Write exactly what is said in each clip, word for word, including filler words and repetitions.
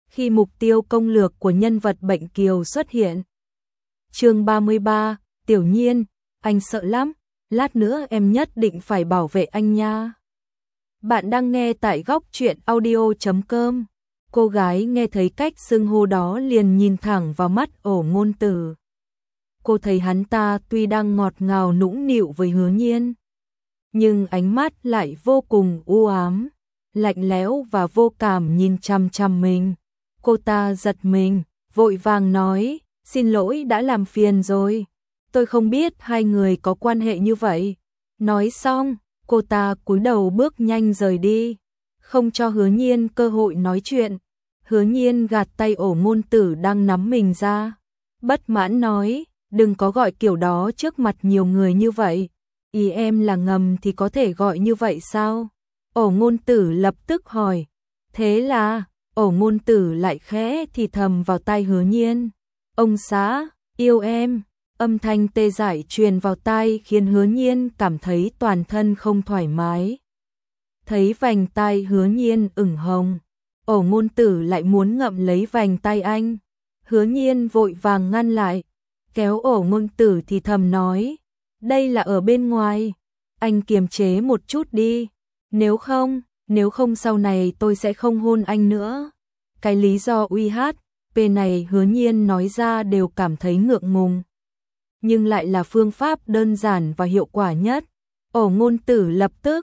khi mục tiêu công lược của nhân vật bệnh kiều xuất hiện. Chương ba mươi ba, Tiểu Nhiên, anh sợ lắm, lát nữa em nhất định phải bảo vệ anh nha. Bạn đang nghe tại góc truyện audio chấm com. Cô gái nghe thấy cách xưng hô đó liền nhìn thẳng vào mắt Ổ Ngôn Tử. Cô thấy hắn ta tuy đang ngọt ngào nũng nịu với Hứa Nhiên, nhưng ánh mắt lại vô cùng u ám, lạnh lẽo và vô cảm nhìn chằm chằm mình. Cô ta giật mình, vội vàng nói, xin lỗi đã làm phiền rồi, tôi không biết hai người có quan hệ như vậy. Nói xong, cô ta cúi đầu bước nhanh rời đi, không cho Hứa Nhiên cơ hội nói chuyện. Hứa Nhiên gạt tay Ổ Ngôn Tử đang nắm mình ra, bất mãn nói, đừng có gọi kiểu đó trước mặt nhiều người như vậy. Ý em là ngầm thì có thể gọi như vậy sao? Ổ Ngôn Tử lập tức hỏi. Thế là, Ổ Ngôn Tử lại khẽ thì thầm vào tai Hứa Nhiên. Ông xã, yêu em. Âm thanh tê dại truyền vào tai khiến Hứa Nhiên cảm thấy toàn thân không thoải mái. Thấy vành tai Hứa Nhiên ửng hồng, Ổ Ngôn Tử lại muốn ngậm lấy vành tai anh. Hứa Nhiên vội vàng ngăn lại, kéo Ổ Ngôn Tử thì thầm nói, đây là ở bên ngoài, anh kiềm chế một chút đi, nếu không, nếu không sau này tôi sẽ không hôn anh nữa. Cái lý do uy hát, về này Hứa Nhiên nói ra đều cảm thấy ngượng ngùng, nhưng lại là phương pháp đơn giản và hiệu quả nhất. Ổ Ngôn Tử lập tức,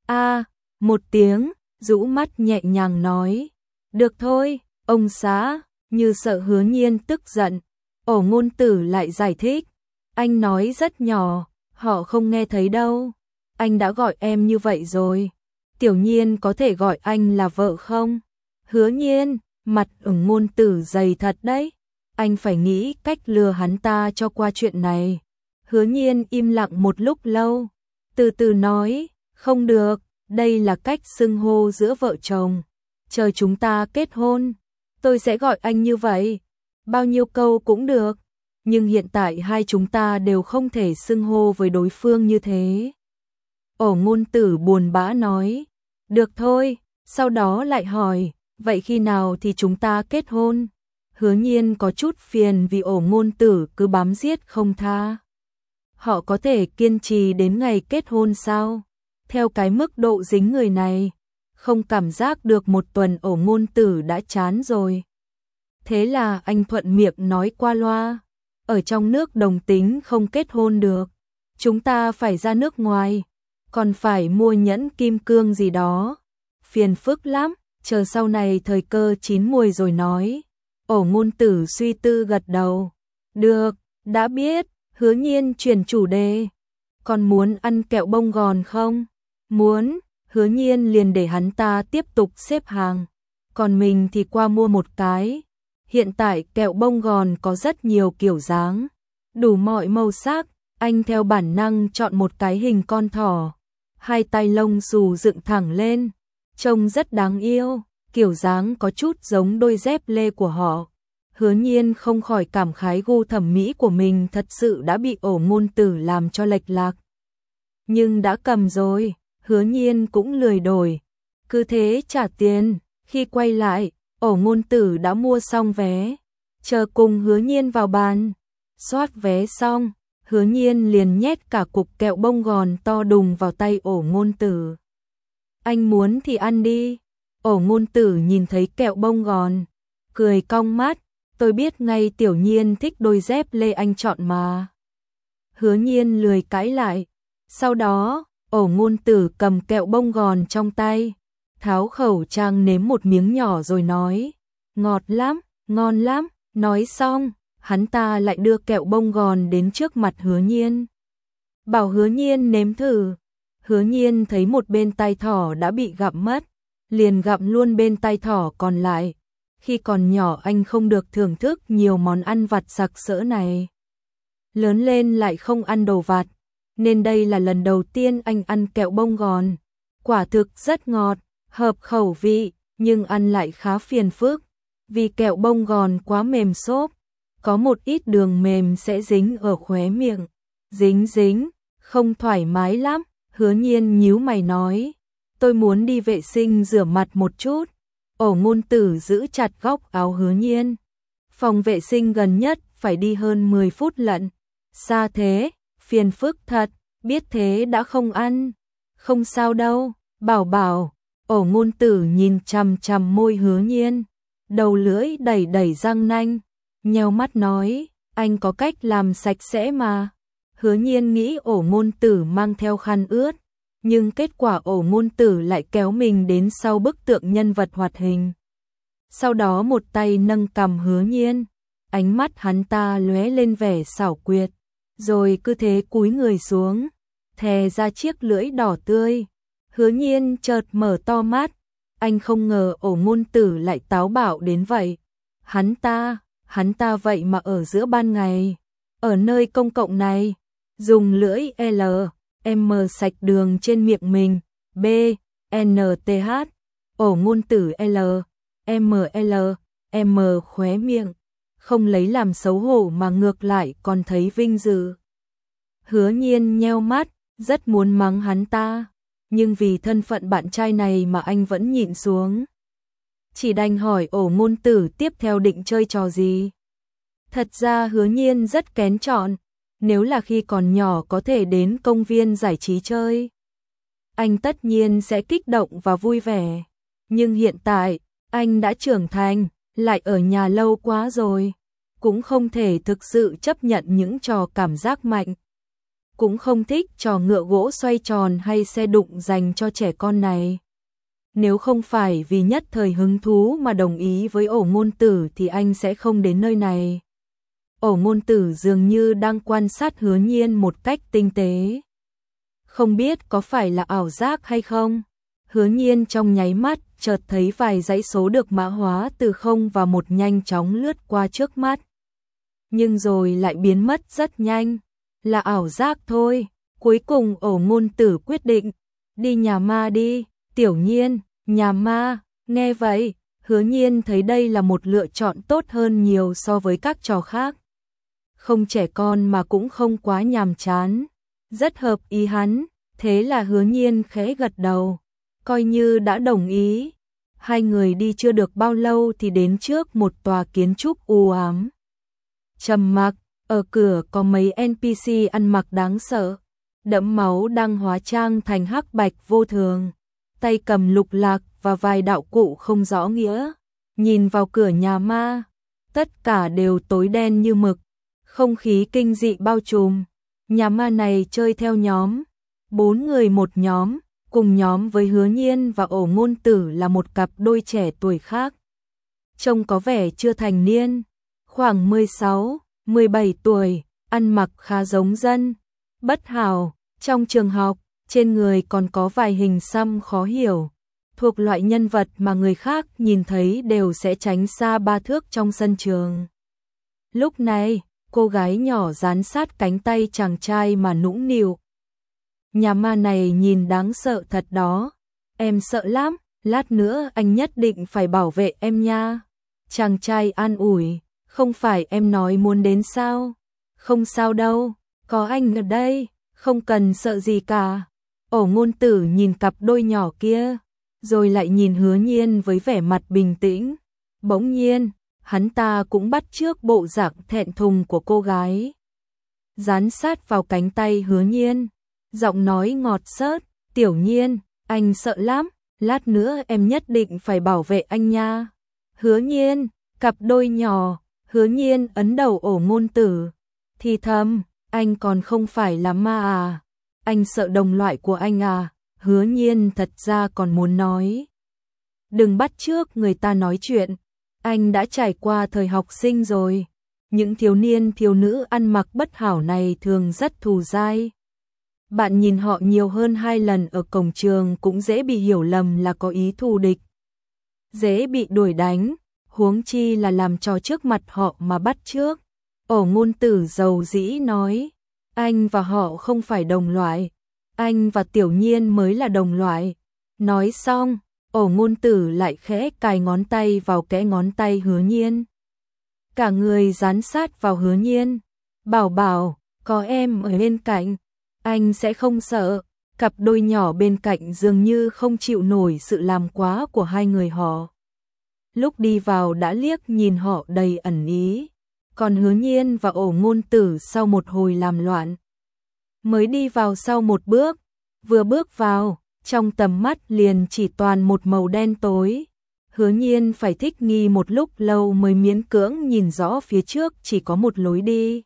a một tiếng, rũ mắt nhẹ nhàng nói, được thôi, ông xã, như sợ Hứa Nhiên tức giận. Ổ Ngôn Tử lại giải thích, anh nói rất nhỏ, họ không nghe thấy đâu, anh đã gọi em như vậy rồi, Tiểu Nhiên có thể gọi anh là vợ không? Hứa Nhiên, mặt ửng Ngôn Tử dày thật đấy, anh phải nghĩ cách lừa hắn ta cho qua chuyện này. Hứa Nhiên im lặng một lúc lâu, từ từ nói, không được, đây là cách xưng hô giữa vợ chồng, chờ chúng ta kết hôn, tôi sẽ gọi anh như vậy, bao nhiêu câu cũng được, nhưng hiện tại hai chúng ta đều không thể xưng hô với đối phương như thế. Ổ Ngôn Tử buồn bã nói, được thôi, sau đó lại hỏi, vậy khi nào thì chúng ta kết hôn? Hứa Nhiên có chút phiền vì Ổ Ngôn Tử cứ bám giết không tha. Họ có thể kiên trì đến ngày kết hôn sao? Theo cái mức độ dính người này, không cảm giác được một tuần Ổ Ngôn Tử đã chán rồi. Thế là anh thuận miệng nói qua loa, ở trong nước đồng tính không kết hôn được, chúng ta phải ra nước ngoài, còn phải mua nhẫn kim cương gì đó, phiền phức lắm, chờ sau này thời cơ chín muồi rồi nói. Ổ Ngôn Tử suy tư gật đầu, được, đã biết. Hứa Nhiên chuyển chủ đề, còn muốn ăn kẹo bông gòn không? Muốn. Hứa Nhiên liền để hắn ta tiếp tục xếp hàng, còn mình thì qua mua một cái. Hiện tại kẹo bông gòn có rất nhiều kiểu dáng, đủ mọi màu sắc, anh theo bản năng chọn một cái hình con thỏ, hai tay lông xù dựng thẳng lên, trông rất đáng yêu, kiểu dáng có chút giống đôi dép lê của họ. Hứa Nhiên không khỏi cảm khái gu thẩm mỹ của mình thật sự đã bị Ổ Ngôn Tử làm cho lệch lạc. Nhưng đã cầm rồi, Hứa Nhiên cũng lười đổi, cứ thế trả tiền. Khi quay lại, Ổ Ngôn Tử đã mua xong vé, chờ cùng Hứa Nhiên vào bàn. Soát vé xong, Hứa Nhiên liền nhét cả cục kẹo bông gòn to đùng vào tay Ổ Ngôn Tử. Anh muốn thì ăn đi. Ổ Ngôn Tử nhìn thấy kẹo bông gòn, cười cong mắt, tôi biết ngay Tiểu Nhiên thích đôi dép lê anh chọn mà. Hứa Nhiên lười cãi lại, sau đó, Ổ Ngôn Tử cầm kẹo bông gòn trong tay, tháo khẩu trang nếm một miếng nhỏ rồi nói, ngọt lắm, ngon lắm. Nói xong, hắn ta lại đưa kẹo bông gòn đến trước mặt Hứa Nhiên, bảo Hứa Nhiên nếm thử. Hứa Nhiên thấy một bên tai thỏ đã bị gặm mất, liền gặm luôn bên tai thỏ còn lại. Khi còn nhỏ anh không được thưởng thức nhiều món ăn vặt sặc sỡ này, lớn lên lại không ăn đồ vặt, nên đây là lần đầu tiên anh ăn kẹo bông gòn. Quả thực rất ngọt, hợp khẩu vị, nhưng ăn lại khá phiền phức, vì kẹo bông gòn quá mềm xốp, có một ít đường mềm sẽ dính ở khóe miệng, dính dính, không thoải mái lắm. Hứa Nhiên nhíu mày nói, tôi muốn đi vệ sinh rửa mặt một chút. Ổ Ngôn Tử giữ chặt góc áo Hứa Nhiên. Phòng vệ sinh gần nhất phải đi hơn mười phút lận. Xa thế, phiền phức thật, biết thế đã không ăn. Không sao đâu, bảo bảo. Ổ Ngôn Tử nhìn chằm chằm môi Hứa Nhiên, đầu lưỡi đẩy đẩy răng nanh, nheo mắt nói, anh có cách làm sạch sẽ mà. Hứa Nhiên nghĩ Ổ Ngôn Tử mang theo khăn ướt, nhưng kết quả Ổ Ngôn Tử lại kéo mình đến sau bức tượng nhân vật hoạt hình. Sau đó một tay nâng cằm Hứa Nhiên, ánh mắt hắn ta lóe lên vẻ xảo quyệt, rồi cứ thế cúi người xuống, thè ra chiếc lưỡi đỏ tươi. Hứa Nhiên chợt mở to mắt, anh không ngờ Ổ Ngôn Tử lại táo bạo đến vậy. Hắn ta, hắn ta vậy mà ở giữa ban ngày, ở nơi công cộng này, dùng lưỡi L, M sạch đường trên miệng mình, B, N, T, H, Ổ Ngôn Tử L, M, L, M khóe miệng, không lấy làm xấu hổ mà ngược lại còn thấy vinh dự. Hứa Nhiên nheo mắt, rất muốn mắng hắn ta, nhưng vì thân phận bạn trai này mà anh vẫn nhịn xuống. Chỉ đành hỏi Ổ Ngôn Tử tiếp theo định chơi trò gì. Thật ra Hứa Nhiên rất kén chọn, nếu là khi còn nhỏ có thể đến công viên giải trí chơi, anh tất nhiên sẽ kích động và vui vẻ. Nhưng hiện tại, anh đã trưởng thành, lại ở nhà lâu quá rồi, cũng không thể thực sự chấp nhận những trò cảm giác mạnh. Cũng không thích trò ngựa gỗ xoay tròn hay xe đụng dành cho trẻ con này. Nếu không phải vì nhất thời hứng thú mà đồng ý với Ổ Ngôn Tử thì anh sẽ không đến nơi này. Ổ Ngôn Tử dường như đang quan sát Hứa Nhiên một cách tinh tế. Không biết có phải là ảo giác hay không? Hứa Nhiên trong nháy mắt chợt thấy vài dãy số được mã hóa từ không và một nhanh chóng lướt qua trước mắt. Nhưng rồi lại biến mất rất nhanh. Là ảo giác thôi. Cuối cùng Ổ Ngôn Tử quyết định, đi nhà ma đi. Tiểu Nhiên, nhà ma. Nghe vậy, Hứa Nhiên thấy đây là một lựa chọn tốt hơn nhiều so với các trò khác. Không trẻ con mà cũng không quá nhàm chán, rất hợp ý hắn. Thế là Hứa Nhiên khẽ gật đầu, coi như đã đồng ý. Hai người đi chưa được bao lâu thì đến trước một tòa kiến trúc u ám. Trầm mặc, ở cửa có mấy en pê xê ăn mặc đáng sợ, đẫm máu đang hóa trang thành hắc bạch vô thường, tay cầm lục lạc và vài đạo cụ không rõ nghĩa. Nhìn vào cửa nhà ma, tất cả đều tối đen như mực, không khí kinh dị bao trùm. Nhà ma này chơi theo nhóm, bốn người một nhóm, cùng nhóm với Hứa Nhiên và Ổ Ngôn Tử là một cặp đôi trẻ tuổi khác. Trông có vẻ chưa thành niên, khoảng mười sáu, mười bảy tuổi, ăn mặc khá giống dân, bất hảo. Trong trường học, trên người còn có vài hình xăm khó hiểu, thuộc loại nhân vật mà người khác nhìn thấy đều sẽ tránh xa ba thước trong sân trường. Lúc này, cô gái nhỏ dán sát cánh tay chàng trai mà nũng nịu. Nhà ma này nhìn đáng sợ thật đó. Em sợ lắm, lát nữa anh nhất định phải bảo vệ em nha. Chàng trai an ủi, không phải em nói muốn đến sao? Không sao đâu, có anh ở đây, không cần sợ gì cả. Ổ Ngôn Tử nhìn cặp đôi nhỏ kia, rồi lại nhìn Hứa Nhiên với vẻ mặt bình tĩnh. Bỗng nhiên, hắn ta cũng bắt chước bộ dạng thẹn thùng của cô gái, dán sát vào cánh tay Hứa Nhiên, giọng nói ngọt xớt, Tiểu Nhiên, anh sợ lắm, lát nữa em nhất định phải bảo vệ anh nha. Hứa Nhiên, cặp đôi nhỏ, Hứa Nhiên ấn đầu Ổ Ngôn Tử, thì thầm, anh còn không phải là ma à, anh sợ đồng loại của anh à. Hứa Nhiên thật ra còn muốn nói, đừng bắt chước người ta nói chuyện, anh đã trải qua thời học sinh rồi. Những thiếu niên thiếu nữ ăn mặc bất hảo này thường rất thù dai. Bạn nhìn họ nhiều hơn hai lần ở cổng trường cũng dễ bị hiểu lầm là có ý thù địch, dễ bị đuổi đánh, huống chi là làm trò trước mặt họ mà bắt chước. Ổ Ngôn Tử dầu dĩ nói, anh và họ không phải đồng loại, anh và Tiểu Nhiên mới là đồng loại. Nói xong, Ổ Ngôn Tử lại khẽ cài ngón tay vào kẽ ngón tay Hứa Nhiên. Cả người dán sát vào Hứa Nhiên. Bảo bảo, có em ở bên cạnh, anh sẽ không sợ. Cặp đôi nhỏ bên cạnh dường như không chịu nổi sự làm quá của hai người họ. lúc đi vào đã liếc nhìn họ đầy ẩn ý. Còn Hứa Nhiên và Ổ Ngôn Tử sau một hồi làm loạn, mới đi vào sau một bước, vừa bước vào, trong tầm mắt liền chỉ toàn một màu đen tối. Hứa Nhiên phải thích nghi một lúc lâu mới miễn cưỡng nhìn rõ phía trước chỉ có một lối đi.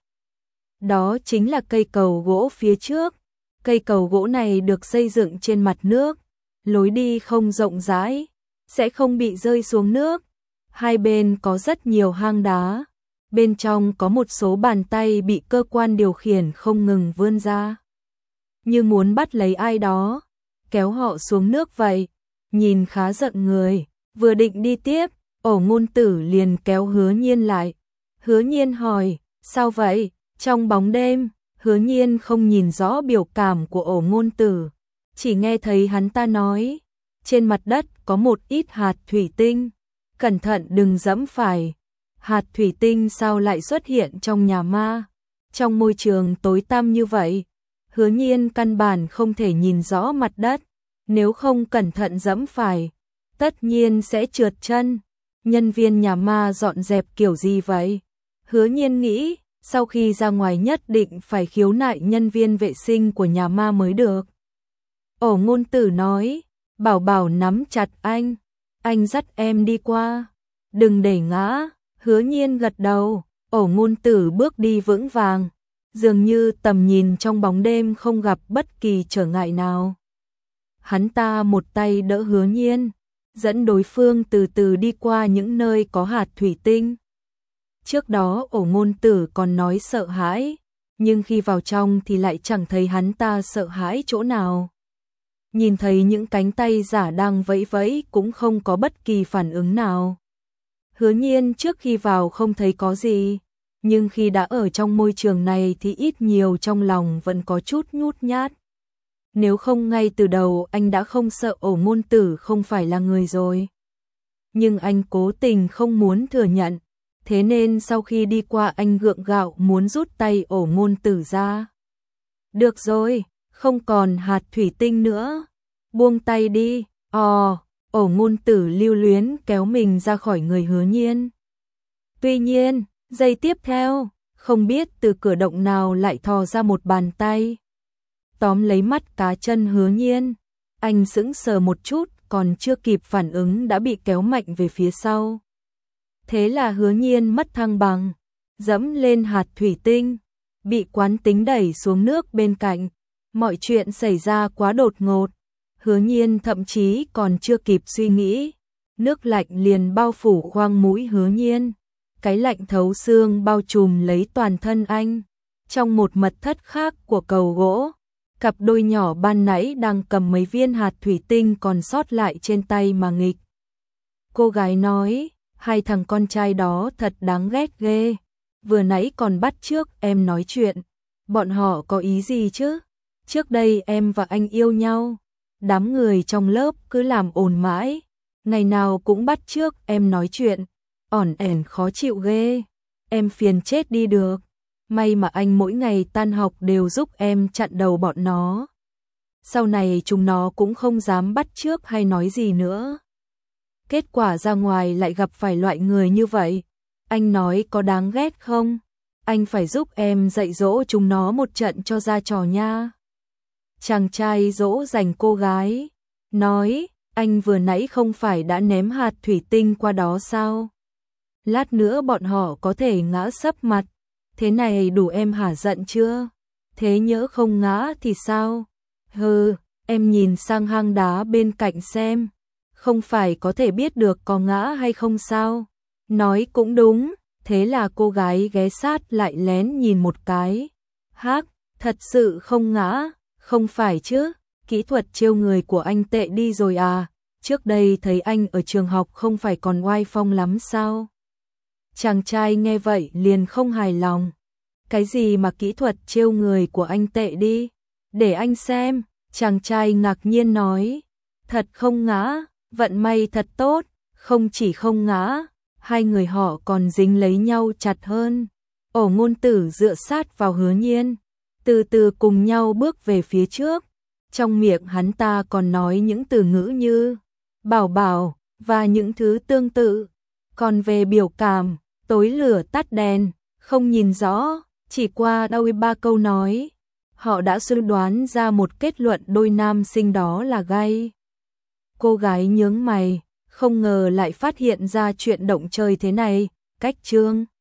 Đó chính là cây cầu gỗ phía trước. Cây cầu gỗ này được xây dựng trên mặt nước, lối đi không rộng rãi, sẽ không bị rơi xuống nước. Hai bên có rất nhiều hang đá, bên trong có một số bàn tay bị cơ quan điều khiển không ngừng vươn ra, như muốn bắt lấy ai đó, kéo họ xuống nước vậy. Nhìn khá giận người, vừa định đi tiếp, Ổ Ngôn Tử liền kéo Hứa Nhiên lại. Hứa Nhiên hỏi, sao vậy? Trong bóng đêm, Hứa Nhiên không nhìn rõ biểu cảm của Ổ Ngôn Tử, chỉ nghe thấy hắn ta nói, trên mặt đất có một ít hạt thủy tinh, cẩn thận đừng dẫm phải. Hạt thủy tinh sao lại xuất hiện trong nhà ma? Trong môi trường tối tăm như vậy, Hứa Nhiên căn bản không thể nhìn rõ mặt đất, nếu không cẩn thận dẫm phải, tất nhiên sẽ trượt chân. Nhân viên nhà ma dọn dẹp kiểu gì vậy? Hứa Nhiên nghĩ, sau khi ra ngoài nhất định phải khiếu nại nhân viên vệ sinh của nhà ma mới được. Ổ Ngôn Tử nói, Bảo Bảo nắm chặt anh, anh dắt em đi qua, đừng để ngã. Hứa Nhiên gật đầu, Ổ Ngôn Tử bước đi vững vàng, dường như tầm nhìn trong bóng đêm không gặp bất kỳ trở ngại nào. Hắn ta một tay đỡ Hứa Nhiên, dẫn đối phương từ từ đi qua những nơi có hạt thủy tinh. Trước đó Ổ Ngôn Tử còn nói sợ hãi, nhưng khi vào trong thì lại chẳng thấy hắn ta sợ hãi chỗ nào. Nhìn thấy những cánh tay giả đang vẫy vẫy cũng không có bất kỳ phản ứng nào. Hứa Nhiên trước khi vào không thấy có gì, nhưng khi đã ở trong môi trường này thì ít nhiều trong lòng vẫn có chút nhút nhát. Nếu không ngay từ đầu anh đã không sợ Ổ Ngôn Tử không phải là người rồi. Nhưng anh cố tình không muốn thừa nhận, thế nên sau khi đi qua anh gượng gạo muốn rút tay Ổ Ngôn Tử ra. Được rồi, không còn hạt thủy tinh nữa, buông tay đi. Ồ, Ổ Ngôn Tử lưu luyến kéo mình ra khỏi người Hứa Nhiên. Tuy nhiên, giây tiếp theo, không biết từ cửa động nào lại thò ra một bàn tay, tóm lấy mắt cá chân Hứa Nhiên. Anh sững sờ một chút, còn chưa kịp phản ứng đã bị kéo mạnh về phía sau. Thế là Hứa Nhiên mất thăng bằng, dẫm lên hạt thủy tinh, bị quán tính đẩy xuống nước bên cạnh. Mọi chuyện xảy ra quá đột ngột, Hứa Nhiên thậm chí còn chưa kịp suy nghĩ, nước lạnh liền bao phủ khoang mũi Hứa Nhiên. Cái lạnh thấu xương bao trùm lấy toàn thân anh. Trong một mật thất khác của cầu gỗ, cặp đôi nhỏ ban nãy đang cầm mấy viên hạt thủy tinh còn sót lại trên tay mà nghịch. Cô gái nói, hai thằng con trai đó thật đáng ghét ghê, vừa nãy còn bắt chước em nói chuyện, bọn họ có ý gì chứ? Trước đây em và anh yêu nhau, đám người trong lớp cứ làm ồn mãi, ngày nào cũng bắt chước em nói chuyện, ỏn ẻn khó chịu ghê, em phiền chết đi được. May mà anh mỗi ngày tan học đều giúp em chặn đầu bọn nó. Sau này chúng nó cũng không dám bắt chước hay nói gì nữa. Kết quả ra ngoài lại gặp phải loại người như vậy. Anh nói có đáng ghét không? Anh phải giúp em dạy dỗ chúng nó một trận cho ra trò nha. Chàng trai dỗ dành cô gái, nói, anh vừa nãy không phải đã ném hạt thủy tinh qua đó sao? Lát nữa bọn họ có thể ngã sấp mặt. Thế này đủ em hả giận chưa? Thế nhỡ không ngã thì sao? Hừ, em nhìn sang hang đá bên cạnh xem, không phải có thể biết được có ngã hay không sao? Nói cũng đúng, thế là cô gái ghé sát lại lén nhìn một cái. Hắc, thật sự không ngã, không phải chứ? Kỹ thuật trêu người của anh tệ đi rồi à? Trước đây thấy anh ở trường học không phải còn oai phong lắm sao? Chàng trai nghe vậy liền không hài lòng. Cái gì mà kỹ thuật trêu người của anh tệ đi? Để anh xem. Chàng trai ngạc nhiên nói. Thật không ngã, vận may thật tốt, không chỉ không ngã, hai người họ còn dính lấy nhau chặt hơn. Ổ Ngôn Tử dựa sát vào Hứa Nhiên, từ từ cùng nhau bước về phía trước. Trong miệng hắn ta còn nói những từ ngữ như bảo bảo và những thứ tương tự. Còn về biểu cảm, tối lửa tắt đèn, không nhìn rõ, chỉ qua đôi ba câu nói, họ đã suy đoán ra một kết luận đôi nam sinh đó là gay. Cô gái nhướng mày, không ngờ lại phát hiện ra chuyện động trời thế này, cách Trương